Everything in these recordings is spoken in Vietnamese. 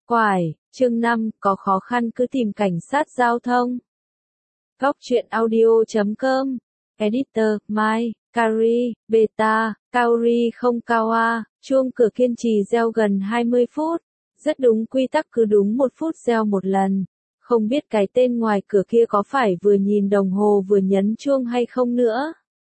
Quải, chương 5, có khó khăn cứ tìm cảnh sát giao thông. Góc truyện audio.com. Editor, Mai, Kari, Beta, Kaori không Kawa, chuông cửa kiên trì gieo gần 20 phút. Rất đúng quy tắc cứ đúng 1 phút gieo một lần. Không biết cái tên ngoài cửa kia có phải vừa nhìn đồng hồ vừa nhấn chuông hay không nữa.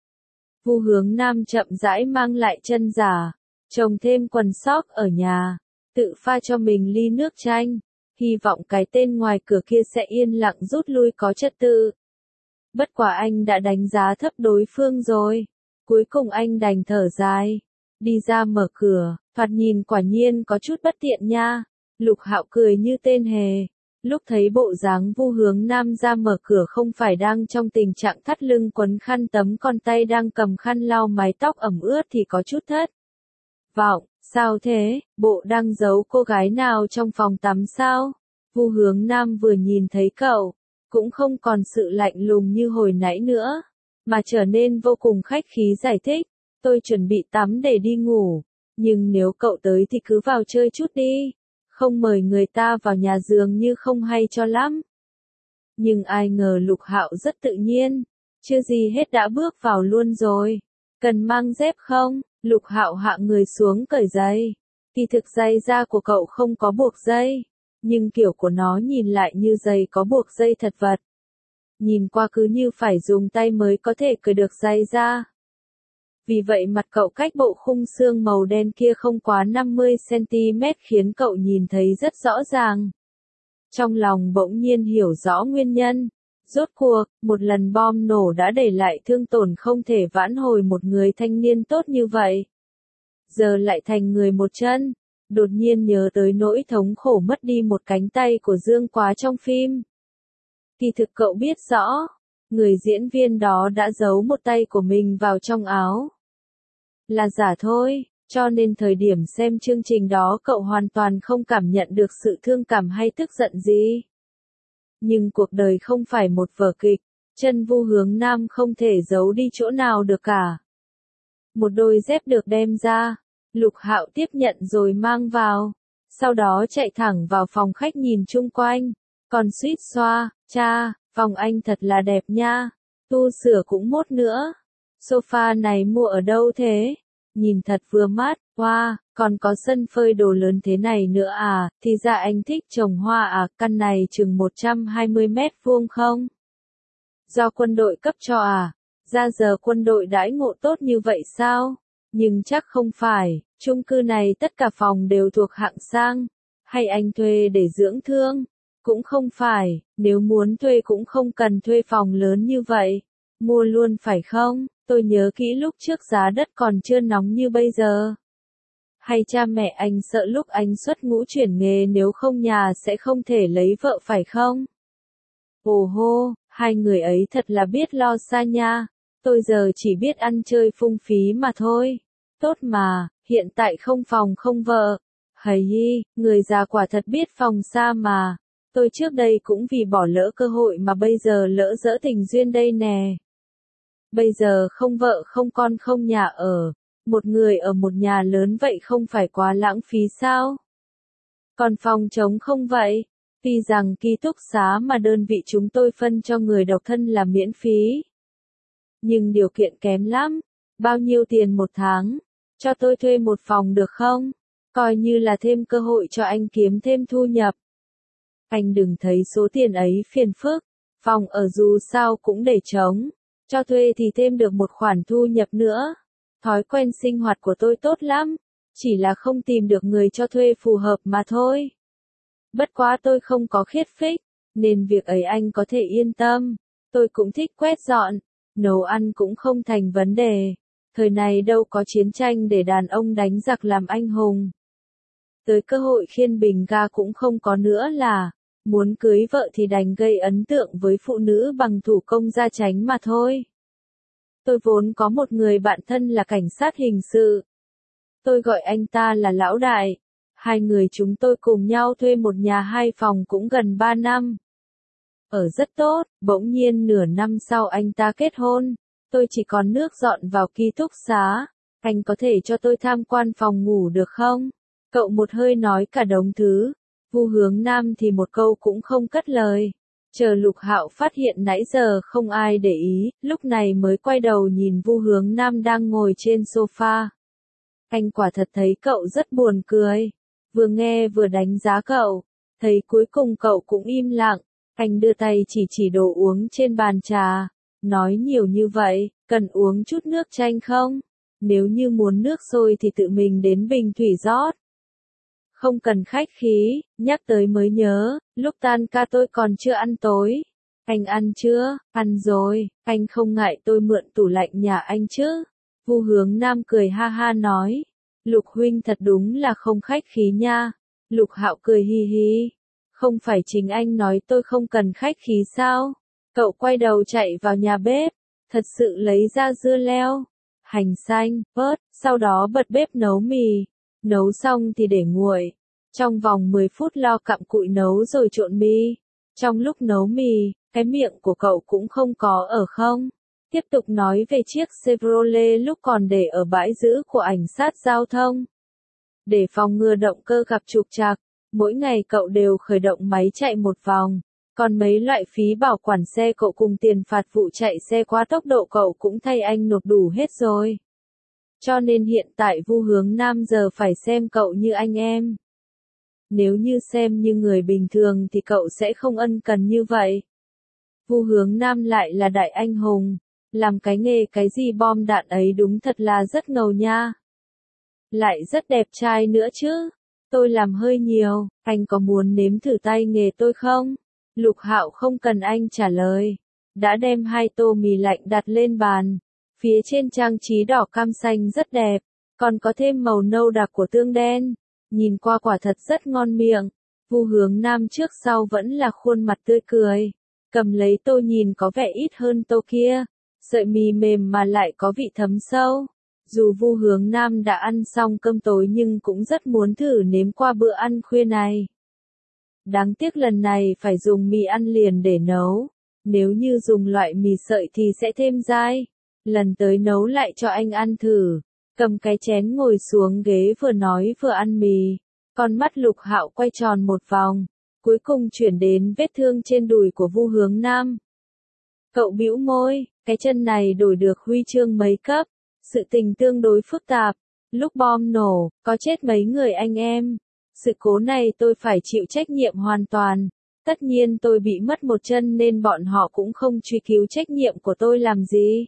Vu Hướng Nam chậm rãi mang lại chân giả, trồng thêm quần sóc ở nhà, tự pha cho mình ly nước chanh, hy vọng cái tên ngoài cửa kia sẽ yên lặng rút lui có trật tự. Bất quả anh đã đánh giá thấp đối phương rồi, cuối cùng anh đành thở dài, đi ra mở cửa, thoạt nhìn quả nhiên có chút bất tiện nha. Lục Hạo cười như tên hề, lúc thấy bộ dáng Vu Hướng Nam ra mở cửa không phải đang trong tình trạng thắt lưng quấn khăn tấm còn tay đang cầm khăn lau mái tóc ẩm ướt thì có chút thất vọng. Sao thế, bộ đang giấu cô gái nào trong phòng tắm sao? Vu Hướng Nam vừa nhìn thấy cậu, cũng không còn sự lạnh lùng như hồi nãy nữa, mà trở nên vô cùng khách khí giải thích, tôi chuẩn bị tắm để đi ngủ, nhưng nếu cậu tới thì cứ vào chơi chút đi, không mời người ta vào nhà dường như không hay cho lắm. Nhưng ai ngờ Lục Hạo rất tự nhiên, chưa gì hết đã bước vào luôn rồi. Cần mang dép không? Lục Hạo hạ người xuống cởi giày. Kỳ thực giày da của cậu không có buộc dây, nhưng kiểu của nó nhìn lại như giày có buộc dây thật vật. Nhìn qua cứ như phải dùng tay mới có thể cởi được giày da. Vì vậy mặt cậu cách bộ khung xương màu đen kia không quá 50 cm khiến cậu nhìn thấy rất rõ ràng. Trong lòng bỗng nhiên hiểu rõ nguyên nhân. Rốt cuộc, một lần bom nổ đã để lại thương tổn không thể vãn hồi một người thanh niên tốt như vậy. Giờ lại thành người một chân, đột nhiên nhớ tới nỗi thống khổ mất đi một cánh tay của Dương Quá trong phim. Kỳ thực cậu biết rõ, người diễn viên đó đã giấu một tay của mình vào trong áo. Là giả thôi, cho nên thời điểm xem chương trình đó cậu hoàn toàn không cảm nhận được sự thương cảm hay tức giận gì. Nhưng cuộc đời không phải một vở kịch, chân Vu Hướng Nam không thể giấu đi chỗ nào được cả. Một đôi dép được đem ra, Lục Hạo tiếp nhận rồi mang vào, sau đó chạy thẳng vào phòng khách nhìn chung quanh, còn suýt xoa, cha, phòng anh thật là đẹp nha, tu sửa cũng mốt nữa, sofa này mua ở đâu thế? Nhìn thật vừa mắt, wow, còn có sân phơi đồ lớn thế này nữa à, thì ra anh thích trồng hoa à, căn này chừng 120 mét vuông không? Do quân đội cấp cho à, ra giờ quân đội đãi ngộ tốt như vậy sao? Nhưng chắc không phải, chung cư này tất cả phòng đều thuộc hạng sang, hay anh thuê để dưỡng thương? Cũng không phải, nếu muốn thuê cũng không cần thuê phòng lớn như vậy, mua luôn phải không? Tôi nhớ kỹ lúc trước giá đất còn chưa nóng như bây giờ. Hay cha mẹ anh sợ lúc anh xuất ngũ chuyển nghề nếu không nhà sẽ không thể lấy vợ phải không? Ồ hô, hai người ấy thật là biết lo xa nha. Tôi giờ chỉ biết ăn chơi phung phí mà thôi. Tốt mà, hiện tại không phòng không vợ. Hầy hi, người già quả thật biết phòng xa mà. Tôi trước đây cũng vì bỏ lỡ cơ hội mà bây giờ lỡ dỡ tình duyên đây nè. Bây giờ không vợ không con không nhà ở, một người ở một nhà lớn vậy không phải quá lãng phí sao? Còn phòng trống không vậy? Tuy rằng ký túc xá mà đơn vị chúng tôi phân cho người độc thân là miễn phí. Nhưng điều kiện kém lắm. Bao nhiêu tiền một tháng? Cho tôi thuê một phòng được không? Coi như là thêm cơ hội cho anh kiếm thêm thu nhập. Anh đừng thấy số tiền ấy phiền phức. Phòng ở dù sao cũng để trống. Cho thuê thì thêm được một khoản thu nhập nữa. Thói quen sinh hoạt của tôi tốt lắm. Chỉ là không tìm được người cho thuê phù hợp mà thôi. Bất quá tôi không có khiết phích, nên việc ấy anh có thể yên tâm. Tôi cũng thích quét dọn, nấu ăn cũng không thành vấn đề. Thời này đâu có chiến tranh để đàn ông đánh giặc làm anh hùng. Tới cơ hội khiên bình ga cũng không có nữa là, muốn cưới vợ thì đành gây ấn tượng với phụ nữ bằng thủ công gia chánh mà thôi. Tôi vốn có một người bạn thân là cảnh sát hình sự. Tôi gọi anh ta là Lão Đại. Hai người chúng tôi cùng nhau thuê một nhà 2 phòng cũng gần 3 năm. Ở rất tốt, bỗng nhiên nửa năm sau anh ta kết hôn. Tôi chỉ còn nước dọn vào ký túc xá. Anh có thể cho tôi tham quan phòng ngủ được không? Cậu một hơi nói cả đống thứ. Vu Hướng Nam thì một câu cũng không cất lời. Chờ Lục Hạo phát hiện nãy giờ không ai để ý, lúc này mới quay đầu nhìn Vu Hướng Nam đang ngồi trên sofa. Anh quả thật thấy cậu rất buồn cười. Vừa nghe vừa đánh giá cậu. Thấy cuối cùng cậu cũng im lặng. Anh đưa tay chỉ đồ uống trên bàn trà. Nói nhiều như vậy, cần uống chút nước chanh không? Nếu như muốn nước sôi thì tự mình đến bình thủy rót. Không cần khách khí, nhắc tới mới nhớ, lúc tan ca tôi còn chưa ăn tối. Anh ăn chưa? Ăn rồi, anh không ngại tôi mượn tủ lạnh nhà anh chứ? Vu Hướng Nam cười ha ha nói. Lục huynh thật đúng là không khách khí nha. Lục Hạo cười hi hi. Không phải chính anh nói tôi không cần khách khí sao? Cậu quay đầu chạy vào nhà bếp, thật sự lấy ra dưa leo, hành xanh, ớt, sau đó bật bếp nấu mì. Nấu xong thì để nguội. Trong vòng 10 phút lo cặm cụi nấu rồi trộn mì. Trong lúc nấu mì, cái miệng của cậu cũng không có ở không? Tiếp tục nói về chiếc Chevrolet lúc còn để ở bãi giữ của cảnh sát giao thông. Để phòng ngừa động cơ gặp trục trặc, mỗi ngày cậu đều khởi động máy chạy một vòng. Còn mấy loại phí bảo quản xe cậu cùng tiền phạt vụ chạy xe quá tốc độ cậu cũng thay anh nộp đủ hết rồi. Cho nên hiện tại Vu Hướng Nam giờ phải xem cậu như anh em. Nếu như xem như người bình thường thì cậu sẽ không ân cần như vậy. Vu Hướng Nam lại là đại anh hùng. Làm cái nghề cái gì bom đạn ấy đúng thật là rất ngầu nha. Lại rất đẹp trai nữa chứ. Tôi làm hơi nhiều, anh có muốn nếm thử tay nghề tôi không? Lục Hạo không cần anh trả lời. Đã đem 2 tô mì lạnh đặt lên bàn. Phía trên trang trí đỏ cam xanh rất đẹp, còn có thêm màu nâu đặc của tương đen. Nhìn qua quả thật rất ngon miệng. Vu Hướng Nam trước sau vẫn là khuôn mặt tươi cười. Cầm lấy tô nhìn có vẻ ít hơn tô kia. Sợi mì mềm mà lại có vị thấm sâu. Dù Vu Hướng Nam đã ăn xong cơm tối nhưng cũng rất muốn thử nếm qua bữa ăn khuya này. Đáng tiếc lần này phải dùng mì ăn liền để nấu. Nếu như dùng loại mì sợi thì sẽ thêm dai. Lần tới nấu lại cho anh ăn thử. Cầm cái chén ngồi xuống ghế vừa nói vừa ăn mì. Con mắt Lục Hạo quay tròn một vòng. Cuối cùng chuyển đến vết thương trên đùi của Vu Hướng Nam. Cậu bĩu môi, cái chân này đổi được huy chương mấy cấp. Sự tình tương đối phức tạp. Lúc bom nổ, có chết mấy người anh em. Sự cố này tôi phải chịu trách nhiệm hoàn toàn. Tất nhiên tôi bị mất một chân nên bọn họ cũng không truy cứu trách nhiệm của tôi làm gì.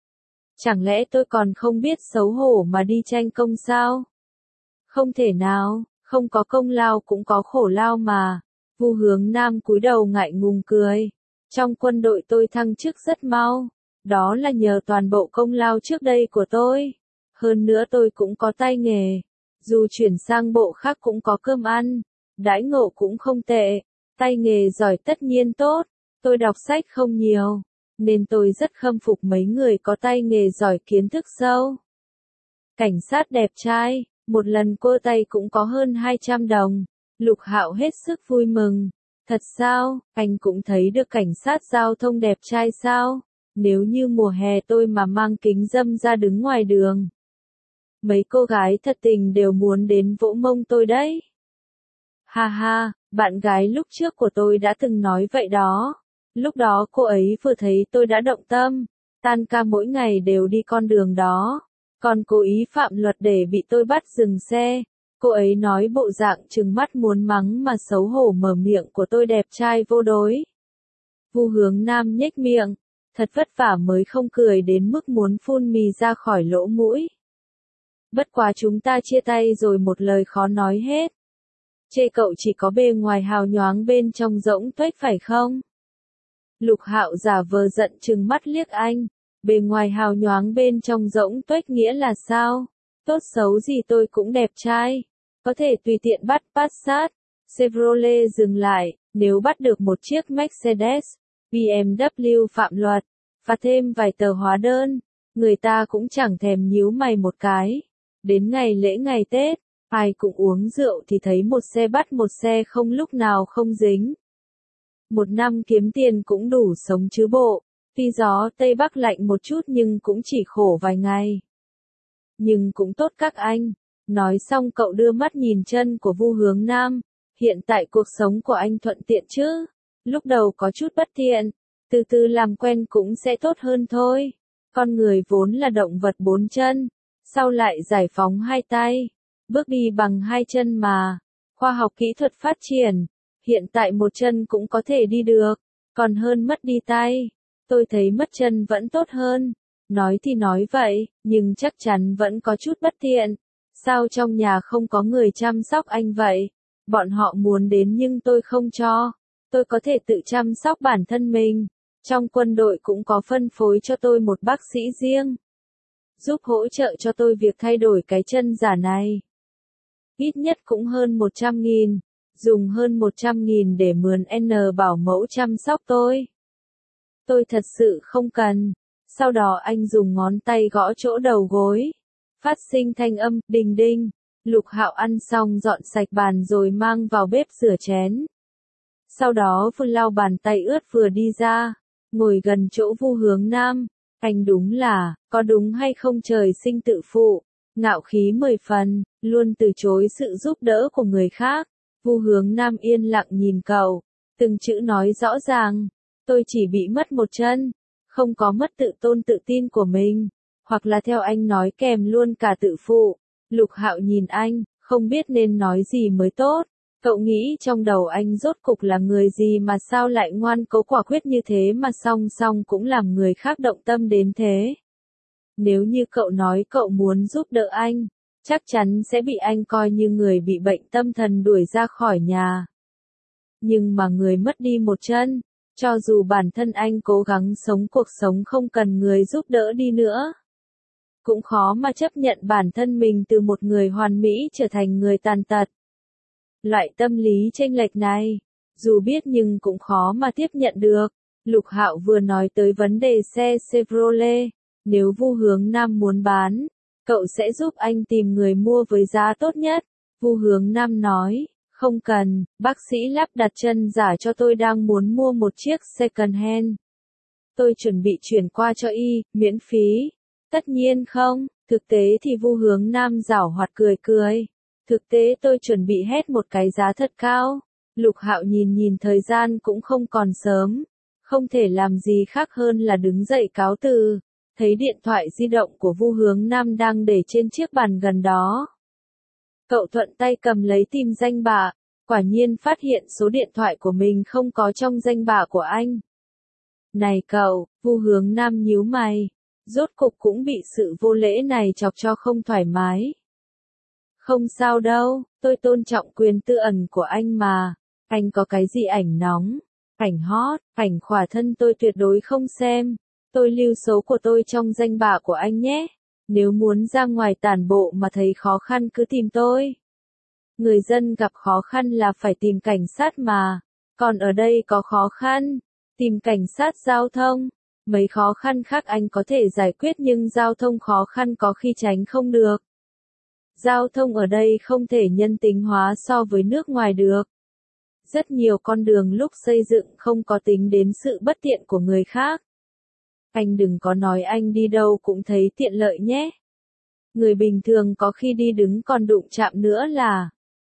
Chẳng lẽ tôi còn không biết xấu hổ mà đi tranh công sao? Không thể nào, không có công lao cũng có khổ lao mà. Vu Hướng Nam cúi đầu ngại ngùng cười. Trong quân đội tôi thăng chức rất mau. Đó là nhờ toàn bộ công lao trước đây của tôi. Hơn nữa tôi cũng có tay nghề. Dù chuyển sang bộ khác cũng có cơm ăn. Đãi ngộ cũng không tệ. Tay nghề giỏi tất nhiên tốt. Tôi đọc sách không nhiều. Nên tôi rất khâm phục mấy người có tay nghề giỏi kiến thức sâu. Cảnh sát đẹp trai. Một lần cô tay cũng có hơn 200 đồng. Lục Hạo hết sức vui mừng. Thật sao, anh cũng thấy được cảnh sát giao thông đẹp trai sao? Nếu như mùa hè tôi mà mang kính râm ra đứng ngoài đường. Mấy cô gái thật tình đều muốn đến vỗ mông tôi đấy. Ha ha, bạn gái lúc trước của tôi đã từng nói vậy đó. Lúc đó cô ấy vừa thấy tôi đã động tâm. Tan ca mỗi ngày đều đi con đường đó. Còn cố ý phạm luật để bị tôi bắt dừng xe. Cô ấy nói bộ dạng trừng mắt muốn mắng mà xấu hổ mở miệng của tôi đẹp trai vô đối. Vu Hướng Nam nhếch miệng. Thật vất vả mới không cười đến mức muốn phun mì ra khỏi lỗ mũi. Bất quá chúng ta chia tay rồi một lời khó nói hết. Chê cậu chỉ có bề ngoài hào nhoáng bên trong rỗng tuếch phải không? Lục Hạo giả vờ giận trừng mắt liếc anh. Bề ngoài hào nhoáng bên trong rỗng tuếch nghĩa là sao? Tốt xấu gì tôi cũng đẹp trai. Có thể tùy tiện bắt Passat, Chevrolet dừng lại. Nếu bắt được một chiếc Mercedes, BMW phạm luật, phạt thêm vài tờ hóa đơn, người ta cũng chẳng thèm nhíu mày một cái. Đến ngày lễ ngày Tết, ai cũng uống rượu thì thấy một xe bắt một xe không lúc nào không dính. Một năm kiếm tiền cũng đủ sống chứ bộ. Tuy gió Tây Bắc lạnh một chút nhưng cũng chỉ khổ vài ngày. Nhưng cũng tốt các anh. Nói xong cậu đưa mắt nhìn chân của Vu Hướng Nam. Hiện tại cuộc sống của anh thuận tiện chứ? Lúc đầu có chút bất tiện, từ từ làm quen cũng sẽ tốt hơn thôi. Con người vốn là động vật bốn chân, sau lại giải phóng hai tay, bước đi bằng hai chân mà. Khoa học kỹ thuật phát triển, hiện tại một chân cũng có thể đi được, còn hơn mất đi tay. Tôi thấy mất chân vẫn tốt hơn. Nói thì nói vậy, nhưng chắc chắn vẫn có chút bất tiện. Sao trong nhà không có người chăm sóc anh vậy? Bọn họ muốn đến nhưng tôi không cho. Tôi có thể tự chăm sóc bản thân mình. Trong quân đội cũng có phân phối cho tôi một bác sĩ riêng, giúp hỗ trợ cho tôi việc thay đổi cái chân giả này. Ít nhất cũng hơn 100.000, dùng hơn 100.000 để mướn N bảo mẫu chăm sóc tôi. Tôi thật sự không cần. Sau đó anh dùng ngón tay gõ chỗ đầu gối, phát sinh thanh âm đinh đinh. Lục Hạo ăn xong dọn sạch bàn rồi mang vào bếp rửa chén. Sau đó vừa lau bàn tay ướt vừa đi ra, ngồi gần chỗ Vu Hướng Nam. Anh đúng là, có đúng hay không trời sinh tự phụ, ngạo khí 10 phần, luôn từ chối sự giúp đỡ của người khác. Vu Hướng Nam yên lặng nhìn cậu, từng chữ nói rõ ràng, tôi chỉ bị mất một chân, không có mất tự tôn tự tin của mình, hoặc là theo anh nói kèm luôn cả tự phụ. Lục Hạo nhìn anh, không biết nên nói gì mới tốt. Cậu nghĩ trong đầu anh rốt cục là người gì mà sao lại ngoan cố quả quyết như thế mà song song cũng làm người khác động tâm đến thế. Nếu như cậu nói cậu muốn giúp đỡ anh, chắc chắn sẽ bị anh coi như người bị bệnh tâm thần đuổi ra khỏi nhà. Nhưng mà người mất đi một chân, cho dù bản thân anh cố gắng sống cuộc sống không cần người giúp đỡ đi nữa, cũng khó mà chấp nhận bản thân mình từ một người hoàn mỹ trở thành người tàn tật. Loại tâm lý chênh lệch này, dù biết nhưng cũng khó mà tiếp nhận được. Lục Hạo vừa nói tới vấn đề xe Chevrolet, nếu Vu Hướng Nam muốn bán, cậu sẽ giúp anh tìm người mua với giá tốt nhất. Vu Hướng Nam nói, không cần, bác sĩ lắp đặt chân giả cho tôi đang muốn mua một chiếc second hand. Tôi chuẩn bị chuyển qua cho y, miễn phí. Tất nhiên không, thực tế thì Vu Hướng Nam giảo hoạt cười cười. Thực tế tôi chuẩn bị hết một cái giá thật cao. Lục Hạo nhìn thời gian cũng không còn sớm, không thể làm gì khác hơn là đứng dậy cáo từ, thấy điện thoại di động của Vu Hướng Nam đang để trên chiếc bàn gần đó. Cậu thuận tay cầm lấy tìm danh bạ, quả nhiên phát hiện số điện thoại của mình không có trong danh bạ của anh. Này cậu, Vu Hướng Nam nhíu mày, rốt cục cũng bị sự vô lễ này chọc cho không thoải mái. Không sao đâu, tôi tôn trọng quyền tư ẩn của anh mà. Anh có cái gì ảnh nóng, ảnh hot, ảnh khỏa thân tôi tuyệt đối không xem. Tôi lưu số của tôi trong danh bạ của anh nhé. Nếu muốn ra ngoài tản bộ mà thấy khó khăn cứ tìm tôi. Người dân gặp khó khăn là phải tìm cảnh sát mà. Còn ở đây có khó khăn, tìm cảnh sát giao thông. Mấy khó khăn khác anh có thể giải quyết nhưng giao thông khó khăn có khi tránh không được. Giao thông ở đây không thể nhân tính hóa so với nước ngoài được. Rất nhiều con đường lúc xây dựng không có tính đến sự bất tiện của người khác. Anh đừng có nói anh đi đâu cũng thấy tiện lợi nhé. Người bình thường có khi đi đứng còn đụng chạm nữa là.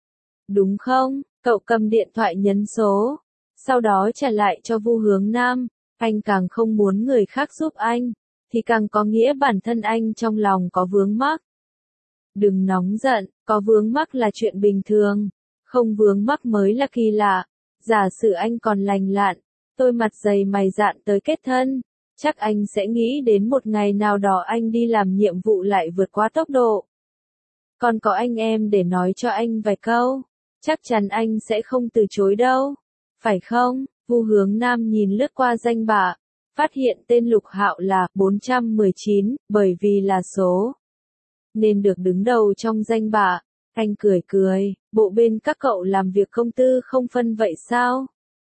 Đúng không? Cậu cầm điện thoại nhấn số, sau đó trả lại cho Vu Hướng Nam. Anh càng không muốn người khác giúp anh, thì càng có nghĩa bản thân anh trong lòng có vướng mắc. Đừng nóng giận, có vướng mắc là chuyện bình thường, không vướng mắc mới là kỳ lạ. Giả sử anh còn lành lặn, tôi mặt dày mày dạn tới kết thân, chắc anh sẽ nghĩ đến một ngày nào đó anh đi làm nhiệm vụ lại vượt quá tốc độ. Còn có anh em để nói cho anh vài câu, chắc chắn anh sẽ không từ chối đâu, phải không? Vu Hướng Nam nhìn lướt qua danh bạ, phát hiện tên Lục Hạo là 419, bởi vì là số nên được đứng đầu trong danh bạ. Anh cười cười, bộ bên các cậu làm việc công tư không phân vậy sao?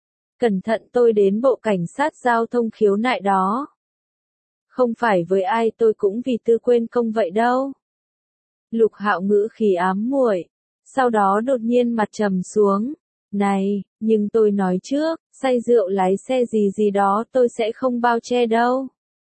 Cẩn thận tôi đến bộ cảnh sát giao thông khiếu nại đó. Không phải với ai tôi cũng vì tư quên công vậy đâu. Lục Hạo ngữ khí ám muội, sau đó đột nhiên mặt trầm xuống. Này, nhưng tôi nói trước, say rượu lái xe gì gì đó tôi sẽ không bao che đâu.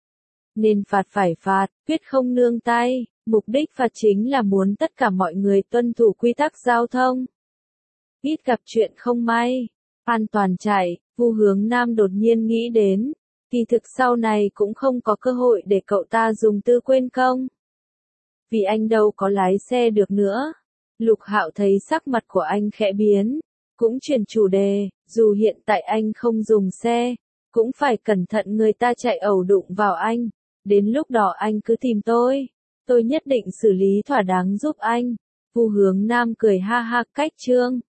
Nên phạt phải phạt, quyết không nương tay. Mục đích phạt chính là muốn tất cả mọi người tuân thủ quy tắc giao thông. ít gặp chuyện không may. An toàn chạy, Vu Hướng Nam đột nhiên nghĩ đến, kỳ thực sau này cũng không có cơ hội để cậu ta dùng tư quên công. Vì anh đâu có lái xe được nữa. Lục Hạo thấy sắc mặt của anh khẽ biến, cũng chuyển chủ đề, dù hiện tại anh không dùng xe, cũng phải cẩn thận người ta chạy ẩu đụng vào anh, đến lúc đó anh cứ tìm tôi nhất định xử lý thỏa đáng giúp anh. Vu Hướng Nam cười ha ha, cách Trương